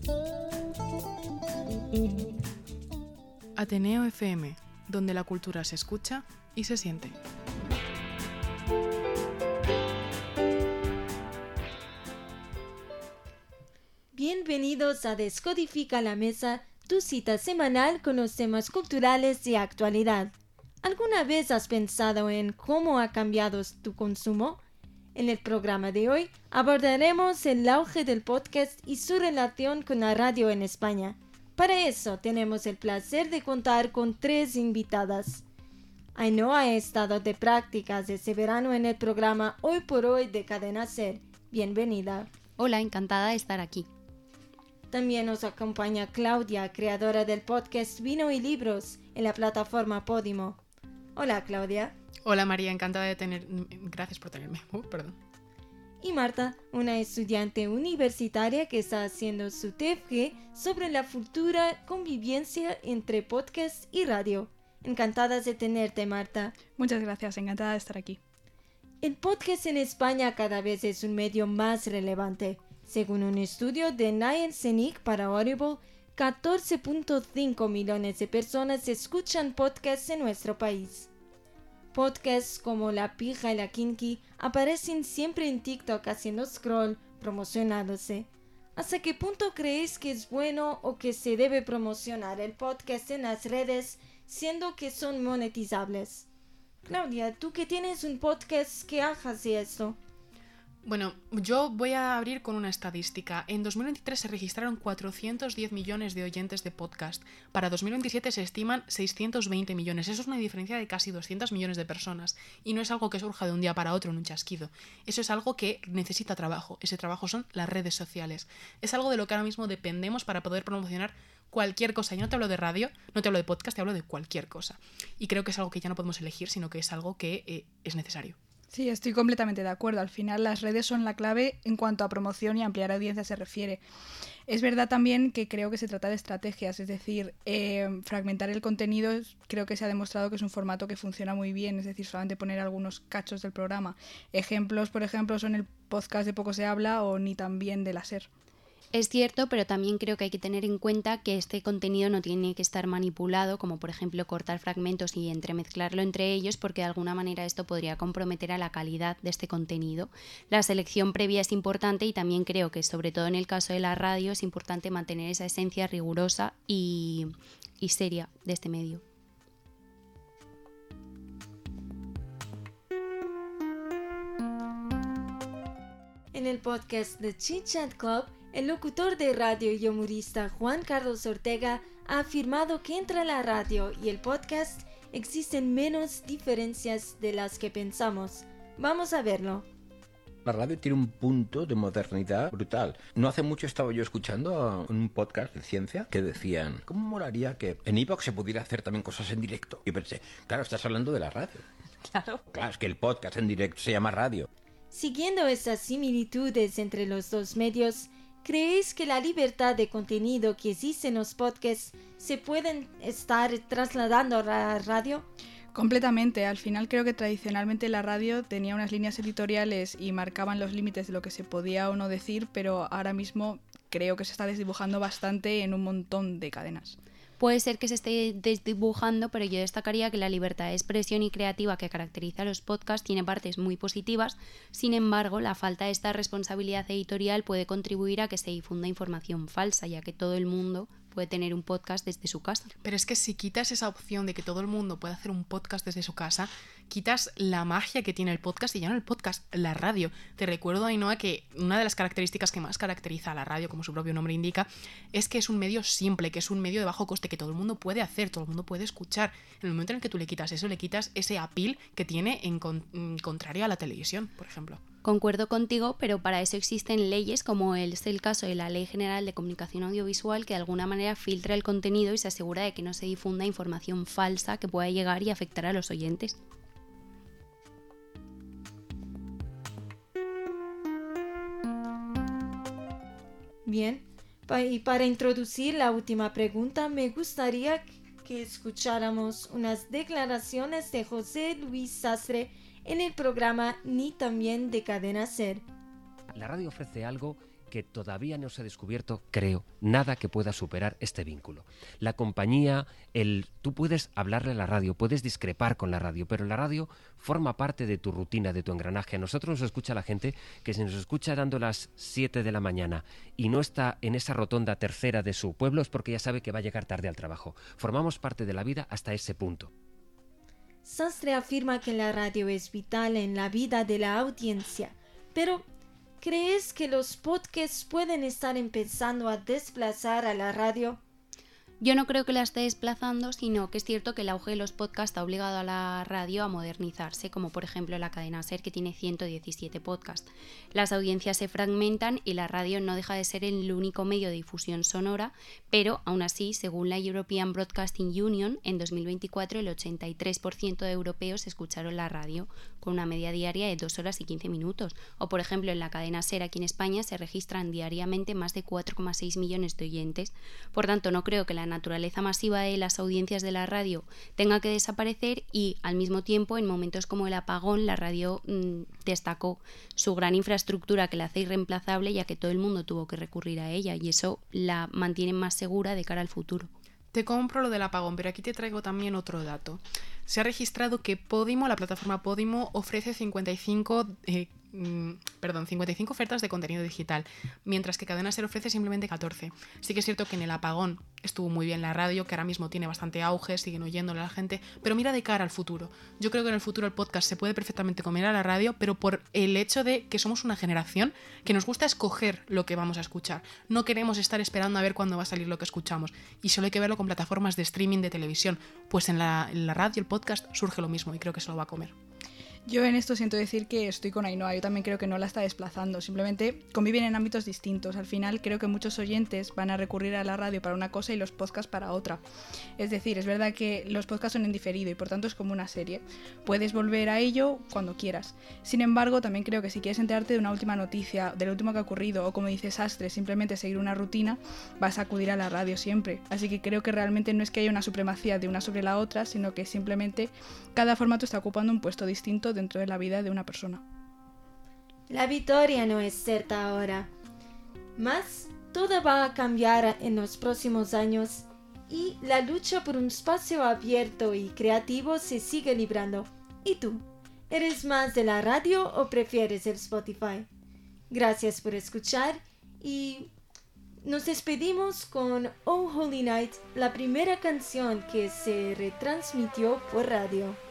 Ateneo FM, donde la cultura se escucha y se siente. Bienvenidos a Descodifica la Mesa, tu cita semanal con los temas culturales de actualidad. ¿Alguna vez has pensado en cómo ha cambiado tu consumo? En el programa de hoy abordaremos el auge del podcast y su relación con la radio en España. Para eso tenemos el placer de contar con 3 invitadas. Ainhoa ha estado de prácticas ese verano en el programa Hoy por Hoy de Cadena SER. Bienvenida. Hola, encantada de estar aquí. También nos acompaña Claudia, creadora del podcast Vino y Libros en la plataforma Podimo. Hola, Claudia. Hola, María, encantada de Gracias por tenerme. Perdón. Y Marta, una estudiante universitaria que está haciendo su TFG sobre la futura convivencia entre podcast y radio. Encantadas de tenerte, Marta. Muchas gracias, encantada de estar aquí. El podcast en España cada vez es un medio más relevante. Según un estudio de Nielsen Inc. para Audible, 14.5 millones de personas escuchan podcasts en nuestro país. Podcasts como La Pija y La Kinky aparecen siempre en TikTok haciendo scroll, promocionándose. ¿Hasta qué punto creéis que es bueno o que se debe promocionar el podcast en las redes, siendo que son monetizables? Claudia, tú que tienes un podcast, ¿qué hace esto? Bueno, yo voy a abrir con una estadística. En 2023 se registraron 410 millones de oyentes de podcast. Para 2027 se estiman 620 millones. Eso es una diferencia de casi 200 millones de personas. Y no es algo que surja de un día para otro en un chasquido. Eso es algo que necesita trabajo. Ese trabajo son las redes sociales. Es algo de lo que ahora mismo dependemos para poder promocionar cualquier cosa. Y no te hablo de radio, no te hablo de podcast, te hablo de cualquier cosa. Y creo que es algo que ya no podemos elegir, sino que es algo que es necesario. Sí, estoy completamente de acuerdo. Al final las redes son la clave en cuanto a promoción y ampliar audiencia se refiere. Es verdad también que creo que se trata de estrategias, es decir, fragmentar el contenido creo que se ha demostrado que es un formato que funciona muy bien, es decir, solamente poner algunos cachos del programa. Ejemplos, por ejemplo, son el podcast de Poco se habla o Ni tan bien de la SER. Es cierto, pero también creo que hay que tener en cuenta que este contenido no tiene que estar manipulado, como por ejemplo cortar fragmentos y entremezclarlo entre ellos, porque de alguna manera esto podría comprometer a la calidad de este contenido. La selección previa es importante y también creo que, sobre todo en el caso de la radio, es importante mantener esa esencia rigurosa y seria de este medio. En el podcast The Chit Chat Club, el locutor de radio y humorista Juan Carlos Ortega ha afirmado que entre la radio y el podcast existen menos diferencias de las que pensamos. Vamos a verlo. La radio tiene un punto de modernidad brutal. No hace mucho estaba yo escuchando un podcast de ciencia que decían, ¿cómo molaría que en iVoox se pudiera hacer también cosas en directo? Y pensé, claro, estás hablando de la radio. Claro, es que el podcast en directo se llama radio. Siguiendo estas similitudes entre los dos medios, ¿creéis que la libertad de contenido que existe en los podcasts se pueden estar trasladando a la radio? Completamente. Al final creo que tradicionalmente la radio tenía unas líneas editoriales y marcaban los límites de lo que se podía o no decir, pero ahora mismo creo que se está desdibujando bastante en un montón de cadenas. Puede ser que se esté desdibujando, pero yo destacaría que la libertad de expresión y creativa que caracteriza a los podcasts tiene partes muy positivas. Sin embargo, la falta de esta responsabilidad editorial puede contribuir a que se difunda información falsa, ya que todo el mundo puede tener un podcast desde su casa. Pero es que si quitas esa opción de que todo el mundo pueda hacer un podcast desde su casa, quitas la magia que tiene el podcast, y ya no el podcast, la radio. Te recuerdo, Ainhoa, que una de las características que más caracteriza a la radio, como su propio nombre indica, es que es un medio simple, que es un medio de bajo coste, que todo el mundo puede hacer, todo el mundo puede escuchar. En el momento en el que tú le quitas eso, le quitas ese appeal que tiene en contrario a la televisión, por ejemplo. Concuerdo contigo, pero para eso existen leyes, como es el caso de la Ley General de Comunicación Audiovisual, que de alguna manera filtra el contenido y se asegura de que no se difunda información falsa que pueda llegar y afectar a los oyentes. Bien, y para introducir la última pregunta, me gustaría que escucháramos unas declaraciones de José Luis Sastre en el programa Ni también de Cadena SER. La radio ofrece algo que todavía no se ha descubierto, creo, nada que pueda superar este vínculo. La compañía, tú puedes hablarle a la radio, puedes discrepar con la radio, pero la radio forma parte de tu rutina, de tu engranaje. A nosotros nos escucha la gente que si nos escucha dando las 7 de la mañana y no está en esa rotonda tercera de su pueblo es porque ya sabe que va a llegar tarde al trabajo. Formamos parte de la vida hasta ese punto. Sastre afirma que la radio es vital en la vida de la audiencia, pero ¿crees que los podcasts pueden estar empezando a desplazar a la radio? Yo no creo que la esté desplazando, sino que es cierto que el auge de los podcasts ha obligado a la radio a modernizarse, como por ejemplo la cadena SER, que tiene 117 podcasts. Las audiencias se fragmentan y la radio no deja de ser el único medio de difusión sonora, pero aún así, según la European Broadcasting Union, en 2024 el 83% de europeos escucharon la radio, con una media diaria de 2 horas y 15 minutos. O por ejemplo, en la cadena SER aquí en España se registran diariamente más de 4,6 millones de oyentes. Por tanto, no creo que la naturaleza masiva de las audiencias de la radio tenga que desaparecer y al mismo tiempo en momentos como el apagón la radio destacó su gran infraestructura que la hace irreemplazable, ya que todo el mundo tuvo que recurrir a ella y eso la mantiene más segura de cara al futuro. Te compro lo del apagón, pero aquí te traigo también otro dato. Se ha registrado que Podimo, la plataforma Podimo, ofrece 55 ofertas de contenido digital, mientras que Cadena SER ofrece simplemente 14. Sí que es cierto que en el apagón estuvo muy bien la radio, que ahora mismo tiene bastante auge, siguen oyéndole a la gente, pero mira de cara al futuro. Yo creo que en el futuro el podcast se puede perfectamente comer a la radio, pero por el hecho de que somos una generación que nos gusta escoger lo que vamos a escuchar. No queremos estar esperando a ver cuándo va a salir lo que escuchamos, y solo hay que verlo con plataformas de streaming de televisión. Pues en la radio, el podcast, surge lo mismo y creo que se lo va a comer. Yo en esto siento decir que estoy con Ainhoa, yo también creo que no la está desplazando, simplemente conviven en ámbitos distintos. Al final creo que muchos oyentes van a recurrir a la radio para una cosa y los podcasts para otra. Es decir, es verdad que los podcasts son en diferido y por tanto es como una serie. Puedes volver a ello cuando quieras. Sin embargo, también creo que si quieres enterarte de una última noticia, de lo último que ha ocurrido o como dice Sastre, simplemente seguir una rutina, vas a acudir a la radio siempre. Así que creo que realmente no es que haya una supremacía de una sobre la otra, sino que simplemente cada formato está ocupando un puesto distinto dentro de la vida de una persona. La victoria no es cierta ahora, mas todo va a cambiar en los próximos años y la lucha por un espacio abierto y creativo se sigue librando. ¿Y tú? ¿Eres más de la radio o prefieres el Spotify? Gracias por escuchar y nos despedimos con Oh Holy Night, la primera canción que se retransmitió por radio.